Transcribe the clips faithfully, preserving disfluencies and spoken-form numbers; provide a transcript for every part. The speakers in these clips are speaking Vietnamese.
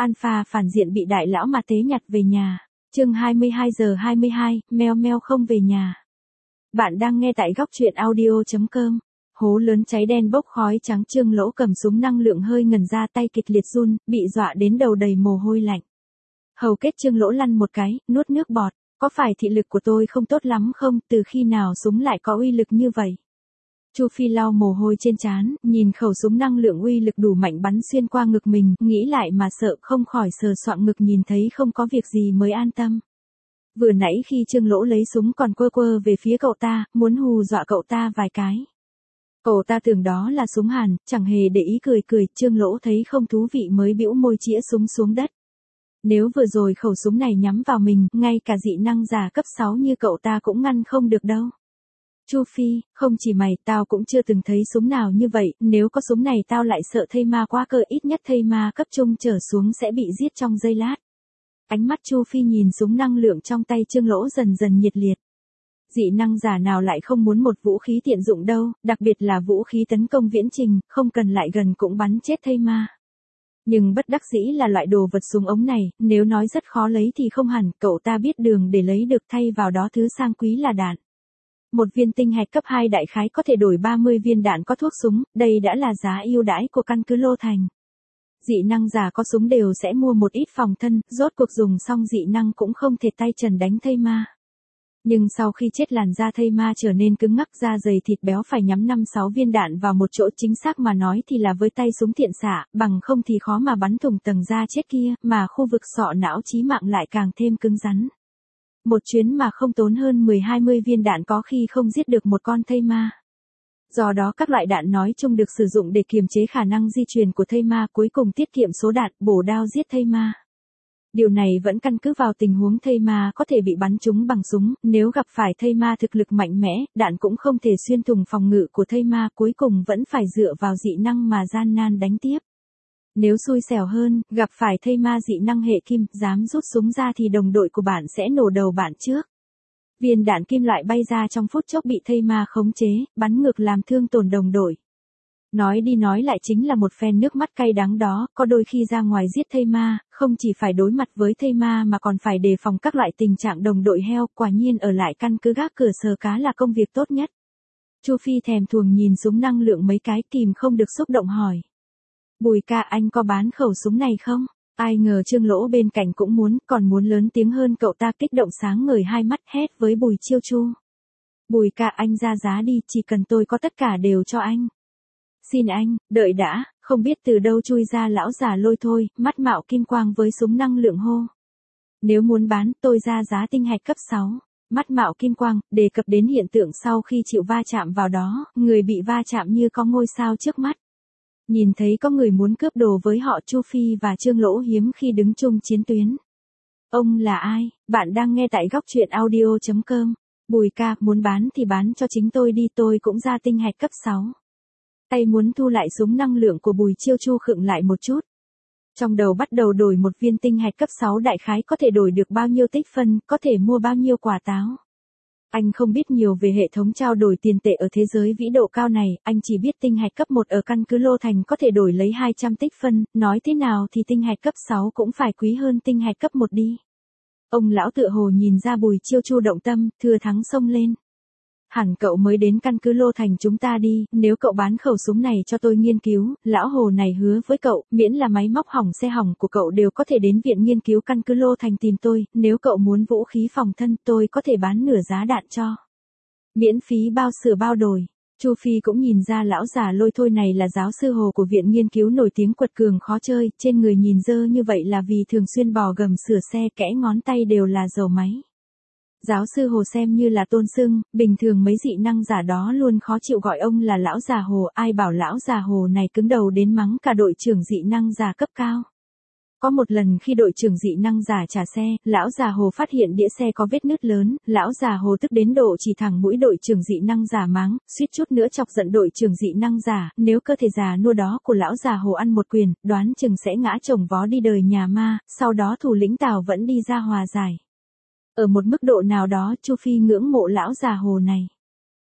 Alpha phản diện bị đại lão mà tế nhặt về nhà. Chương hai mươi hai giờ hai mươi hai, meo meo không về nhà. Bạn đang nghe tại góc truyện audio chấm com. Hố lớn cháy đen bốc khói trắng, Trương Lỗ cầm súng năng lượng hơi ngần ra, tay kịch liệt run, bị dọa đến đầu đầy mồ hôi lạnh. Hầu kết Trương Lỗ lăn một cái, nuốt nước bọt. Có phải thị lực của tôi không tốt lắm không? Từ khi nào súng lại có uy lực như vậy? Chu Phi lau mồ hôi trên trán, nhìn khẩu súng năng lượng uy lực đủ mạnh bắn xuyên qua ngực mình, nghĩ lại mà sợ, không khỏi sờ soạng ngực, nhìn thấy không có việc gì mới an tâm. Vừa nãy khi Trương Lỗ lấy súng còn quơ quơ về phía cậu ta, muốn hù dọa cậu ta vài cái. Cậu ta tưởng đó là súng Hàn, chẳng hề để ý, cười cười. Trương Lỗ thấy không thú vị mới bĩu môi chĩa súng xuống đất. Nếu vừa rồi khẩu súng này nhắm vào mình, ngay cả dị năng giả cấp sáu như cậu ta cũng ngăn không được đâu. Chu Phi, không chỉ mày, tao cũng chưa từng thấy súng nào như vậy, nếu có súng này tao lại sợ thây ma quá cơ, ít nhất thây ma cấp trung trở xuống sẽ bị giết trong giây lát. Ánh mắt Chu Phi nhìn súng năng lượng trong tay Trương Lỗ dần dần nhiệt liệt. Dị năng giả nào lại không muốn một vũ khí tiện dụng đâu, đặc biệt là vũ khí tấn công viễn trình, không cần lại gần cũng bắn chết thây ma. Nhưng bất đắc dĩ là loại đồ vật súng ống này, nếu nói rất khó lấy thì không hẳn, cậu ta biết đường để lấy được, thay vào đó thứ sang quý là đạn. Một viên tinh hạch cấp hai đại khái có thể đổi ba mươi viên đạn có thuốc súng, đây đã là giá ưu đãi của căn cứ Lô Thành. Dị năng giả có súng đều sẽ mua một ít phòng thân, rốt cuộc dùng xong dị năng cũng không thể tay trần đánh thây ma. Nhưng sau khi chết làn da thây ma trở nên cứng ngắc, da dày thịt béo, phải nhắm năm sáu viên đạn vào một chỗ, chính xác mà nói thì là với tay súng thiện xạ, bằng không thì khó mà bắn thủng tầng da chết kia, mà khu vực sọ não chí mạng lại càng thêm cứng rắn. Một chuyến mà không tốn hơn mười hai mươi viên đạn có khi không giết được một con thây ma. Do đó các loại đạn nói chung được sử dụng để kiềm chế khả năng di chuyển của thây ma, cuối cùng tiết kiệm số đạn, bổ đao giết thây ma. Điều này vẫn căn cứ vào tình huống thây ma có thể bị bắn trúng bằng súng, nếu gặp phải thây ma thực lực mạnh mẽ, đạn cũng không thể xuyên thủng phòng ngự của thây ma, cuối cùng vẫn phải dựa vào dị năng mà gian nan đánh tiếp. Nếu xui xẻo hơn, gặp phải thây ma dị năng hệ kim, dám rút súng ra thì đồng đội của bạn sẽ nổ đầu bạn trước. Viên đạn kim loại bay ra trong phút chốc bị thây ma khống chế, bắn ngược làm thương tổn đồng đội. Nói đi nói lại chính là một phen nước mắt cay đắng đó, có đôi khi ra ngoài giết thây ma, không chỉ phải đối mặt với thây ma mà còn phải đề phòng các loại tình trạng đồng đội heo, quả nhiên ở lại căn cứ gác cửa sờ cá là công việc tốt nhất. Chu Phi thèm thuồng nhìn súng năng lượng mấy cái, kìm không được xúc động hỏi. Bùi ca, anh có bán khẩu súng này không? Ai ngờ Trương Lỗ bên cạnh cũng muốn, còn muốn lớn tiếng hơn cậu ta, kích động sáng ngời hai mắt, hét với Bùi Chiêu Chu. Bùi ca, anh ra giá đi, chỉ cần tôi có tất cả đều cho anh. Xin anh, đợi đã, không biết từ đâu chui ra lão già Lôi Thôi, mắt mạo kim quang với súng năng lượng hô. Nếu muốn bán, tôi ra giá tinh hạch cấp sáu. Mắt mạo kim quang, đề cập đến hiện tượng sau khi chịu va chạm vào đó, người bị va chạm như có ngôi sao trước mắt. Nhìn thấy có người muốn cướp đồ với họ, Chu Phi và Trương Lỗ hiếm khi đứng chung chiến tuyến. Ông là ai? Bạn đang nghe tại góc truyện audio chấm com. Bùi ca, muốn bán thì bán cho chính tôi đi, tôi cũng ra tinh hạch cấp sáu. Tay muốn thu lại súng năng lượng của Bùi Chiêu Chu khựng lại một chút. Trong đầu bắt đầu đổi một viên tinh hạch cấp sáu đại khái có thể đổi được bao nhiêu tích phân, có thể mua bao nhiêu quả táo. Anh không biết nhiều về hệ thống trao đổi tiền tệ ở thế giới vĩ độ cao này, anh chỉ biết tinh hạch cấp một ở căn cứ Lô Thành có thể đổi lấy hai trăm tích phân, nói thế nào thì tinh hạch cấp sáu cũng phải quý hơn tinh hạch cấp một đi. Ông lão tựa hồ nhìn ra Bùi Chiêu Chu động tâm, thừa thắng xông lên. Hẳn cậu mới đến căn cứ Lô Thành chúng ta đi, nếu cậu bán khẩu súng này cho tôi nghiên cứu, lão hồ này hứa với cậu, miễn là máy móc hỏng xe hỏng của cậu đều có thể đến viện nghiên cứu căn cứ Lô Thành tìm tôi, nếu cậu muốn vũ khí phòng thân tôi có thể bán nửa giá đạn cho. Miễn phí bao sửa bao đổi. Chu Phi cũng nhìn ra lão già Lôi Thôi này là giáo sư hồ của viện nghiên cứu nổi tiếng quật cường khó chơi, trên người nhìn dơ như vậy là vì thường xuyên bò gầm sửa xe, kẽ ngón tay đều là dầu máy. Giáo sư Hồ xem như là tôn xưng, bình thường mấy dị năng giả đó luôn khó chịu gọi ông là lão già Hồ, ai bảo lão già Hồ này cứng đầu đến mắng cả đội trưởng dị năng giả cấp cao. Có một lần khi đội trưởng dị năng giả trả xe, lão già Hồ phát hiện đĩa xe có vết nứt lớn, lão già Hồ tức đến độ chỉ thẳng mũi đội trưởng dị năng giả mắng, suýt chút nữa chọc giận đội trưởng dị năng giả, nếu cơ thể già nua đó của lão già Hồ ăn một quyền, đoán chừng sẽ ngã chồng vó đi đời nhà ma, sau đó thủ lĩnh Tào vẫn đi ra hòa giải. Ở một mức độ nào đó, Chu Phi ngưỡng mộ lão già Hồ này.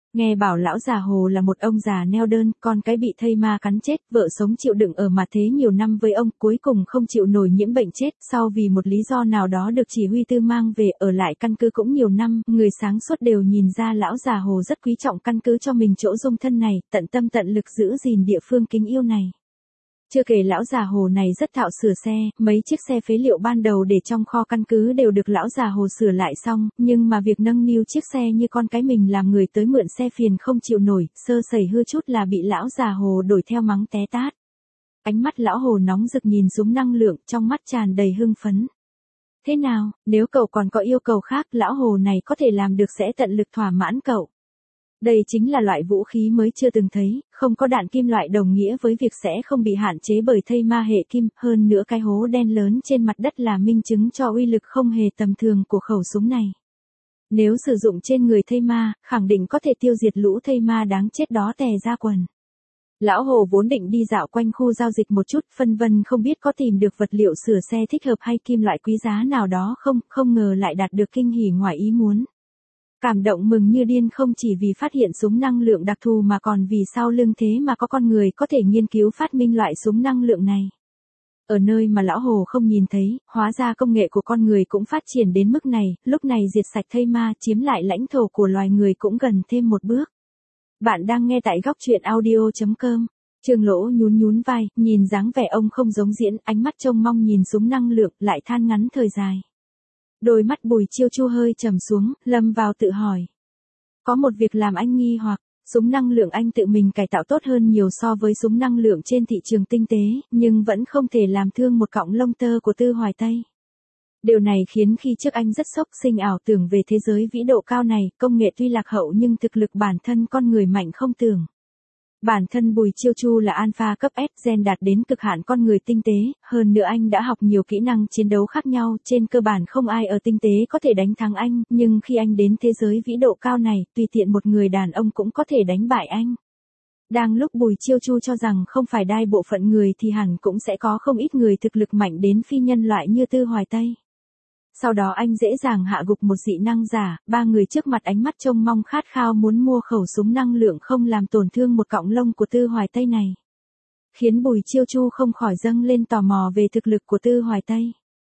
Nghe bảo lão già Hồ là một ông già neo đơn, con cái bị thây ma cắn chết, vợ sống chịu đựng ở mặt thế nhiều năm với ông, cuối cùng không chịu nổi nhiễm bệnh chết, sau vì một lý do nào đó được chỉ huy tư mang về, ở lại căn cứ cũng nhiều năm, người sáng suốt đều nhìn ra lão già Hồ rất quý trọng căn cứ cho mình chỗ dung thân này, tận tâm tận lực giữ gìn địa phương kính yêu này. Chưa kể lão già Hồ này rất thạo sửa xe, mấy chiếc xe phế liệu ban đầu để trong kho căn cứ đều được lão già Hồ sửa lại xong, nhưng mà việc nâng niu chiếc xe như con cái mình làm người tới mượn xe phiền không chịu nổi, sơ sẩy hư chút là bị lão già Hồ đổi theo mắng té tát. Ánh mắt lão Hồ nóng rực nhìn súng năng lượng, trong mắt tràn đầy hưng phấn. Thế nào, nếu cậu còn có yêu cầu khác, lão Hồ này có thể làm được sẽ tận lực thỏa mãn cậu. Đây chính là loại vũ khí mới chưa từng thấy, không có đạn kim loại đồng nghĩa với việc sẽ không bị hạn chế bởi thây ma hệ kim, hơn nữa cái hố đen lớn trên mặt đất là minh chứng cho uy lực không hề tầm thường của khẩu súng này. Nếu sử dụng trên người thây ma, khẳng định có thể tiêu diệt lũ thây ma đáng chết đó tè ra quần. Lão Hồ vốn định đi dạo quanh khu giao dịch một chút, phân vân không biết có tìm được vật liệu sửa xe thích hợp hay kim loại quý giá nào đó không, không ngờ lại đạt được kinh hỉ ngoài ý muốn. Cảm động mừng như điên không chỉ vì phát hiện súng năng lượng đặc thù mà còn vì sau lưng thế mà có con người có thể nghiên cứu phát minh loại súng năng lượng này. Ở nơi mà lão Hồ không nhìn thấy, hóa ra công nghệ của con người cũng phát triển đến mức này, lúc này diệt sạch thây ma chiếm lại lãnh thổ của loài người cũng gần thêm một bước. Bạn đang nghe tại góc truyện audio chấm com. Trương Lỗ nhún nhún vai, nhìn dáng vẻ ông không giống diễn, ánh mắt trông mong nhìn súng năng lượng, lại than ngắn thời dài. Đôi mắt Bùi Chiêu Chu hơi trầm xuống, lâm vào tự hỏi. Có một việc làm anh nghi hoặc, súng năng lượng anh tự mình cải tạo tốt hơn nhiều so với súng năng lượng trên thị trường tinh tế, nhưng vẫn không thể làm thương một cọng lông tơ của Tư Hoài Tây. Điều này khiến khi trước anh rất sốc, sinh ảo tưởng về thế giới vĩ độ cao này, công nghệ tuy lạc hậu nhưng thực lực bản thân con người mạnh không tưởng. Bản thân Bùi Chiêu Chu là alpha cấp S, gen đạt đến cực hạn con người tinh tế, hơn nữa anh đã học nhiều kỹ năng chiến đấu khác nhau, trên cơ bản không ai ở tinh tế có thể đánh thắng anh, nhưng khi anh đến thế giới vĩ độ cao này, tùy tiện một người đàn ông cũng có thể đánh bại anh. Đang lúc Bùi Chiêu Chu cho rằng không phải đại bộ phận người thì hẳn cũng sẽ có không ít người thực lực mạnh đến phi nhân loại như Tư Hoài Tây. Sau đó anh dễ dàng hạ gục một dị năng giả, ba người trước mặt ánh mắt trông mong khát khao muốn mua khẩu súng năng lượng không làm tổn thương một cọng lông của Tư Hoài Tây này. Khiến Bùi Chiêu Chu không khỏi dâng lên tò mò về thực lực của Tư Hoài Tây.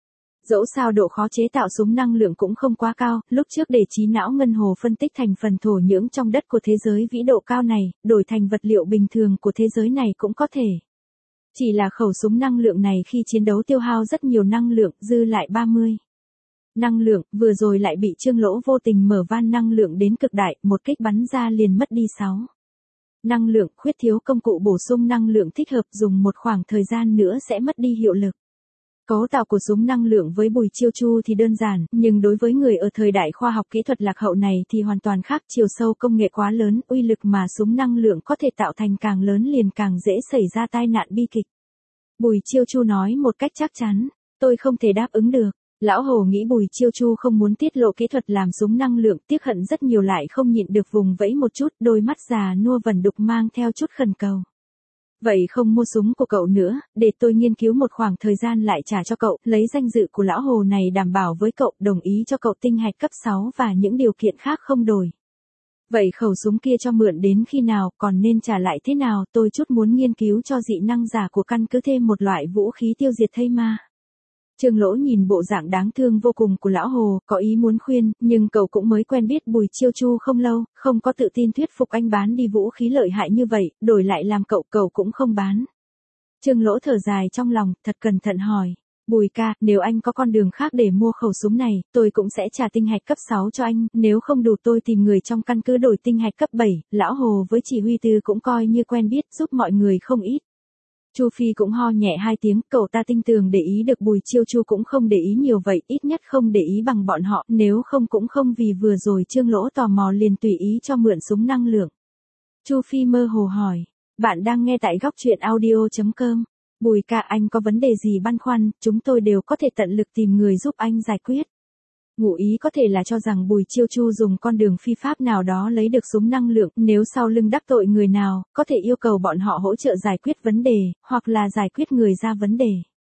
Dẫu sao độ khó chế tạo súng năng lượng cũng không quá cao, lúc trước để trí não ngân hồ phân tích thành phần thổ nhưỡng trong đất của thế giới vĩ độ cao này, đổi thành vật liệu bình thường của thế giới này cũng có thể. Chỉ là khẩu súng năng lượng này khi chiến đấu tiêu hao rất nhiều năng lượng, dư lại ba mươi. Năng lượng, vừa rồi lại bị Trương Lỗ vô tình mở van năng lượng đến cực đại, một kích bắn ra liền mất đi sáu. Năng lượng, khuyết thiếu công cụ bổ sung năng lượng thích hợp, dùng một khoảng thời gian nữa sẽ mất đi hiệu lực. Cấu tạo của súng năng lượng với Bùi Chiêu Chu thì đơn giản, nhưng đối với người ở thời đại khoa học kỹ thuật lạc hậu này thì hoàn toàn khác, chiều sâu công nghệ quá lớn, uy lực mà súng năng lượng có thể tạo thành càng lớn liền càng dễ xảy ra tai nạn bi kịch. Bùi Chiêu Chu nói một cách chắc chắn, tôi không thể đáp ứng được. Lão Hồ nghĩ Bùi Chiêu Chu không muốn tiết lộ kỹ thuật làm súng năng lượng, tiếc hận rất nhiều lại không nhịn được vùng vẫy một chút, đôi mắt già nua vẩn đục mang theo chút khẩn cầu. Vậy không mua súng của cậu nữa, để tôi nghiên cứu một khoảng thời gian lại trả cho cậu, lấy danh dự của Lão Hồ này đảm bảo với cậu, đồng ý cho cậu tinh hạch cấp sáu và những điều kiện khác không đổi. Vậy khẩu súng kia cho mượn đến khi nào, còn nên trả lại thế nào, tôi chút muốn nghiên cứu cho dị năng giả của căn cứ thêm một loại vũ khí tiêu diệt thây ma. Trương Lỗ nhìn bộ dạng đáng thương vô cùng của Lão Hồ, có ý muốn khuyên, nhưng cậu cũng mới quen biết Bùi Chiêu Chu không lâu, không có tự tin thuyết phục anh bán đi vũ khí lợi hại như vậy, đổi lại làm cậu, cậu cũng không bán. Trương Lỗ thở dài trong lòng, thật cẩn thận hỏi, Bùi ca, nếu anh có con đường khác để mua khẩu súng này, tôi cũng sẽ trả tinh hạch cấp sáu cho anh, nếu không đủ tôi tìm người trong căn cứ đổi tinh hạch cấp bảy, Lão Hồ với chỉ huy tư cũng coi như quen biết, giúp mọi người không ít. Chu Phi cũng ho nhẹ hai tiếng, cậu ta tinh tường để ý được Bùi Chiêu Chu cũng không để ý nhiều vậy, ít nhất không để ý bằng bọn họ, nếu không cũng không vì vừa rồi Trương Lỗ tò mò liền tùy ý cho mượn súng năng lượng. Chu Phi mơ hồ hỏi, bạn đang nghe tại góc truyện audio chấm com. Bùi ca, anh có vấn đề gì băn khoăn, chúng tôi đều có thể tận lực tìm người giúp anh giải quyết. Ngụ ý có thể là cho rằng Bùi Chiêu Chu dùng con đường phi pháp nào đó lấy được súng năng lượng, nếu sau lưng đắc tội người nào, có thể yêu cầu bọn họ hỗ trợ giải quyết vấn đề, hoặc là giải quyết người ra vấn đề.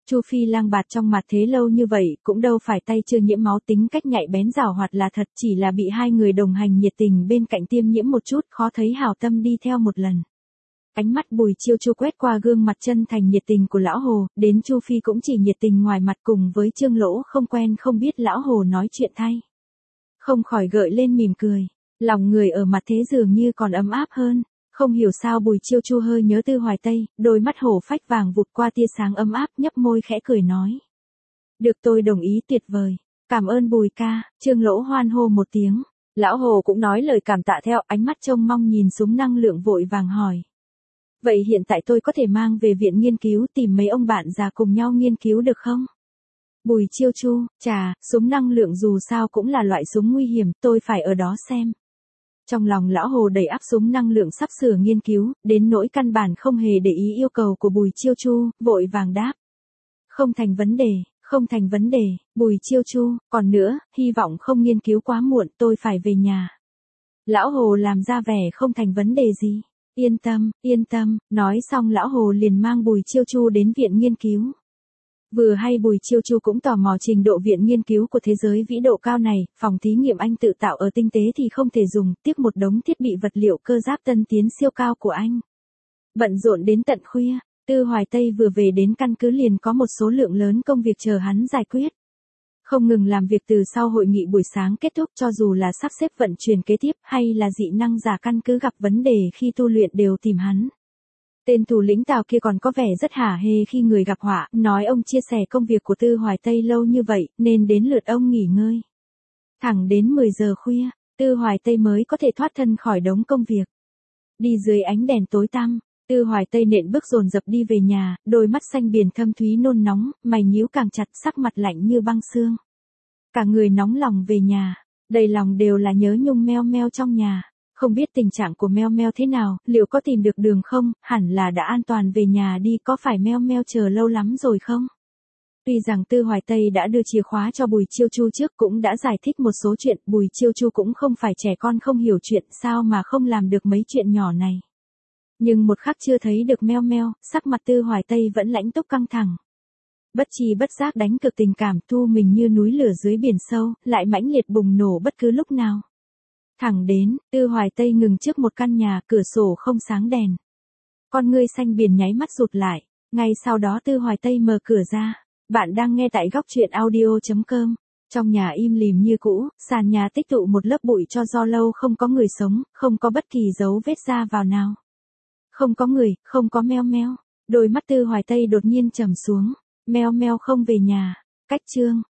Chu Phi lang bạt trong mặt thế lâu như vậy, cũng đâu phải tay chưa nhiễm máu, tính cách nhạy bén giảo hoạt là thật, chỉ là bị hai người đồng hành nhiệt tình bên cạnh tiêm nhiễm một chút, khó thấy hảo tâm đi theo một lần. Ánh mắt Bùi Chiêu Chu quét qua gương mặt chân thành nhiệt tình của lão Hồ, đến Chu Phi cũng chỉ nhiệt tình ngoài mặt, cùng với Trương Lỗ không quen không biết lão Hồ nói chuyện thay. Không khỏi gợi lên mỉm cười, lòng người ở mặt thế dường như còn ấm áp hơn. Không hiểu sao Bùi Chiêu Chu hơi nhớ Tư Hoài Tây, đôi mắt hổ phách vàng vụt qua tia sáng ấm áp, nhấp môi khẽ cười nói. Được, tôi đồng ý, tuyệt vời. Cảm ơn Bùi ca. Trương Lỗ hoan hô một tiếng. Lão Hồ cũng nói lời cảm tạ theo, ánh mắt trông mong nhìn súng năng lượng vội vàng hỏi. Vậy hiện tại tôi có thể mang về viện nghiên cứu tìm mấy ông bạn già cùng nhau nghiên cứu được không? Bùi Chiêu Chu, chà, súng năng lượng dù sao cũng là loại súng nguy hiểm, tôi phải ở đó xem. Trong lòng lão Hồ đầy áp súng năng lượng sắp sửa nghiên cứu, đến nỗi căn bản không hề để ý yêu cầu của Bùi Chiêu Chu, vội vàng đáp. Không thành vấn đề, không thành vấn đề, Bùi Chiêu Chu, còn nữa, hy vọng không nghiên cứu quá muộn, tôi phải về nhà. Lão Hồ làm ra vẻ không thành vấn đề gì. Yên tâm, yên tâm, nói xong lão Hồ liền mang Bùi Chiêu Chu đến viện nghiên cứu. Vừa hay Bùi Chiêu Chu cũng tò mò trình độ viện nghiên cứu của thế giới vĩ độ cao này, phòng thí nghiệm anh tự tạo ở tinh tế thì không thể dùng, tiếp một đống thiết bị vật liệu cơ giáp tân tiến siêu cao của anh. Bận rộn đến tận khuya, Tư Hoài Tây vừa về đến căn cứ liền có một số lượng lớn công việc chờ hắn giải quyết. Không ngừng làm việc từ sau hội nghị buổi sáng kết thúc, cho dù là sắp xếp vận chuyển kế tiếp hay là dị năng giả căn cứ gặp vấn đề khi tu luyện đều tìm hắn. Tên thủ lĩnh Tào kia còn có vẻ rất hả hê khi người gặp họa, nói ông chia sẻ công việc của Tư Hoài Tây lâu như vậy, nên đến lượt ông nghỉ ngơi. Thẳng đến mười giờ khuya, Tư Hoài Tây mới có thể thoát thân khỏi đống công việc. Đi dưới ánh đèn tối tăm, Tư Hoài Tây nện bước dồn dập đi về nhà, đôi mắt xanh biển thâm thúy nôn nóng, mày nhíu càng chặt, sắc mặt lạnh như băng xương. Cả người nóng lòng về nhà, đầy lòng đều là nhớ nhung Meo Meo trong nhà. Không biết tình trạng của Meo Meo thế nào, liệu có tìm được đường không, hẳn là đã an toàn về nhà đi, có phải Meo Meo chờ lâu lắm rồi không? Tuy rằng Tư Hoài Tây đã đưa chìa khóa cho Bùi Chiêu Chu trước, cũng đã giải thích một số chuyện, Bùi Chiêu Chu cũng không phải trẻ con không hiểu chuyện, sao mà không làm được mấy chuyện nhỏ này. Nhưng một khắc chưa thấy được Meo Meo, sắc mặt Tư Hoài Tây vẫn lãnh túc căng thẳng. Bất chi bất giác đánh cực tình cảm, thu mình như núi lửa dưới biển sâu, lại mãnh liệt bùng nổ bất cứ lúc nào. Thẳng đến, Tư Hoài Tây ngừng trước một căn nhà, cửa sổ không sáng đèn. Con ngươi xanh biển nháy mắt rụt lại, ngay sau đó Tư Hoài Tây mở cửa ra. Bạn đang nghe tại góc truyện audio chấm com. Trong nhà im lìm như cũ, sàn nhà tích tụ một lớp bụi cho do lâu không có người sống, không có bất kỳ dấu vết ra vào nào. Không có người, không có Meo Meo. Đôi mắt Tư Hoài Tây đột nhiên trầm xuống. Meo Meo không về nhà. Cách chương.